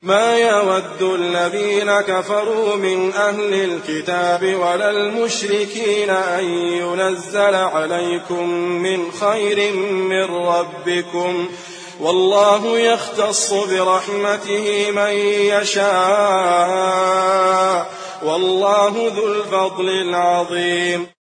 ما يود الذين كفروا من أهل الكتاب ولا المشركين أن ينزل عليكم من خير من ربكم، والله يختص برحمته من يشاء، والله ذو الفضل العظيم.